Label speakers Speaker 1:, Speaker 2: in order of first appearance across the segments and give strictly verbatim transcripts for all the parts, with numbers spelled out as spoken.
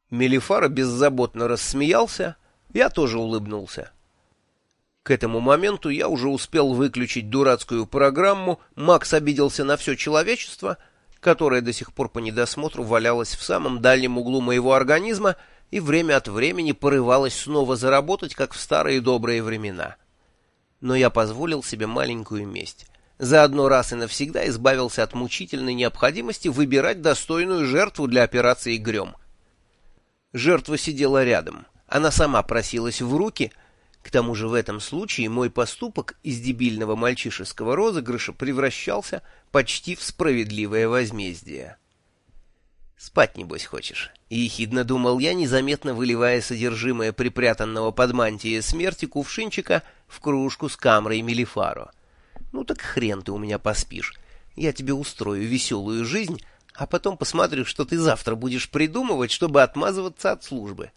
Speaker 1: Мелифара беззаботно рассмеялся, я тоже улыбнулся. К этому моменту я уже успел выключить дурацкую программу «Макс обиделся на все человечество», которая до сих пор по недосмотру валялась в самом дальнем углу моего организма и время от времени порывалась снова заработать, как в старые добрые времена. Но я позволил себе маленькую месть. Заодно раз и навсегда избавился от мучительной необходимости выбирать достойную жертву для операции «Грем». Жертва сидела рядом. Она сама просилась в руки. К тому же в этом случае мой поступок из дебильного мальчишеского розыгрыша превращался почти в справедливое возмездие. «Спать, небось, хочешь?» — ехидно думал я, незаметно выливая содержимое припрятанного под мантией смерти кувшинчика в кружку с камрой Мелифаро. «Ну так хрен ты у меня поспишь. Я тебе устрою веселую жизнь, а потом посмотрю, что ты завтра будешь придумывать, чтобы отмазываться от службы».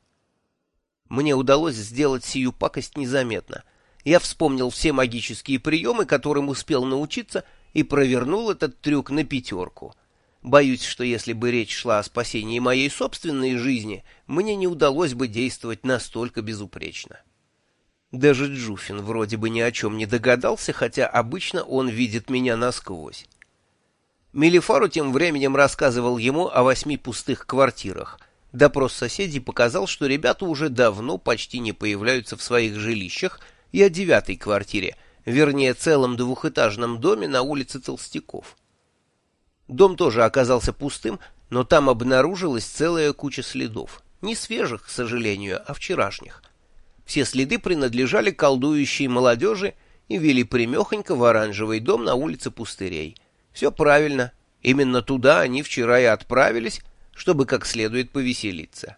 Speaker 1: Мне удалось сделать сию пакость незаметно. Я вспомнил все магические приемы, которым успел научиться, и провернул этот трюк на пятерку. Боюсь, что если бы речь шла о спасении моей собственной жизни, мне не удалось бы действовать настолько безупречно. Даже Джуфин вроде бы ни о чем не догадался, хотя обычно он видит меня насквозь. Мелифару тем временем рассказывал ему о восьми пустых квартирах. Допрос соседей показал, что ребята уже давно почти не появляются в своих жилищах, и о девятой квартире, вернее, целом двухэтажном доме на улице Толстяков. Дом тоже оказался пустым, но там обнаружилась целая куча следов. Не свежих, к сожалению, а вчерашних. Все следы принадлежали колдующей молодежи и вели прямехонько в оранжевый дом на улице Пустырей. Все правильно, именно туда они вчера и отправились, чтобы как следует повеселиться.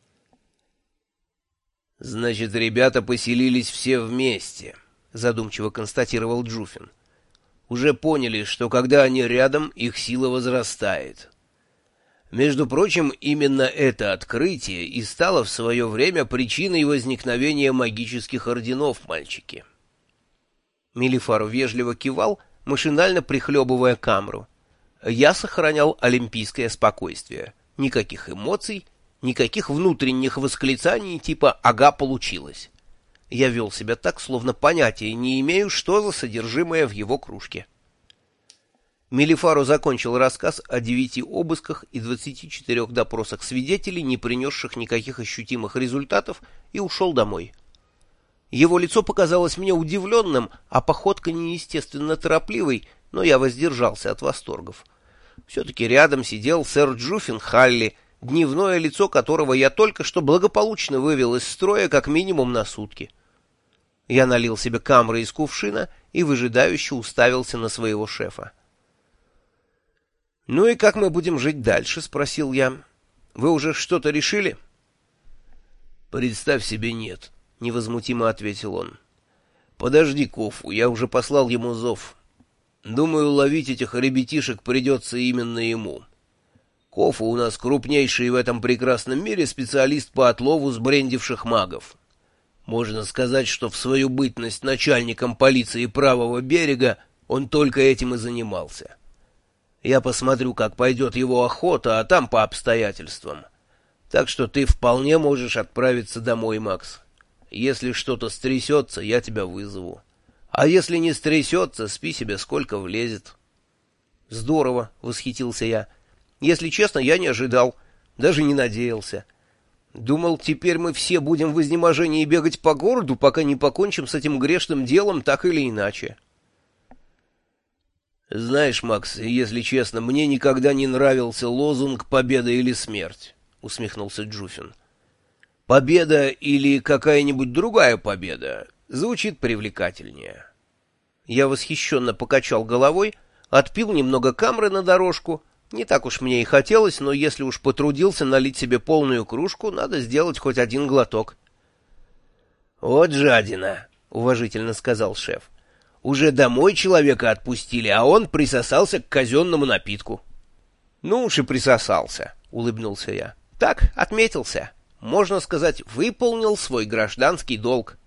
Speaker 1: «Значит, ребята поселились все вместе», — задумчиво констатировал Джуфин. «Уже поняли, что когда они рядом, их сила возрастает. Между прочим, именно это открытие и стало в свое время причиной возникновения магических орденов, мальчики». Мелифару вежливо кивал, машинально прихлебывая камру. Я сохранял олимпийское спокойствие. Никаких эмоций, никаких внутренних восклицаний типа «ага, получилось». Я вел себя так, словно понятия не имею, что за содержимое в его кружке. Мелифару закончил рассказ о девяти обысках и двадцати четырех допросах свидетелей, не принесших никаких ощутимых результатов, и ушел домой. Его лицо показалось мне удивленным, а походка неестественно торопливой, но я воздержался от восторгов. Все-таки рядом сидел сэр Джуфин Халли, дневное лицо которого я только что благополучно вывел из строя как минимум на сутки. Я налил себе камры из кувшина и выжидающе уставился на своего шефа. «Ну и как мы будем жить дальше?» — спросил я. «Вы уже что-то решили?» «Представь себе, нет», — невозмутимо ответил он. «Подожди, Кофу, я уже послал ему зов. Думаю, ловить этих ребятишек придется именно ему. Кофу у нас крупнейший в этом прекрасном мире специалист по отлову сбрендивших магов. Можно сказать, что в свою бытность начальником полиции правого берега он только этим и занимался. Я посмотрю, как пойдет его охота, а там по обстоятельствам. Так что ты вполне можешь отправиться домой, Макс. Если что-то стрясется, я тебя вызову. А если не стрясется, спи себе сколько влезет». «Здорово», — восхитился я. «Если честно, я не ожидал, даже не надеялся. Думал, теперь мы все будем в изнеможении бегать по городу, пока не покончим с этим грешным делом так или иначе». «Знаешь, Макс, если честно, мне никогда не нравился лозунг «Победа или смерть», — усмехнулся Джуфин. «Победа или какая-нибудь другая победа звучит привлекательнее». Я восхищенно покачал головой, отпил немного камры на дорожку. Не так уж мне и хотелось, но если уж потрудился налить себе полную кружку, надо сделать хоть один глоток. «Вот жадина», — уважительно сказал шеф. «Уже домой человека отпустили, а он присосался к казенному напитку». «Ну уж и присосался», — улыбнулся я. «Так, отметился. Можно сказать, выполнил свой гражданский долг».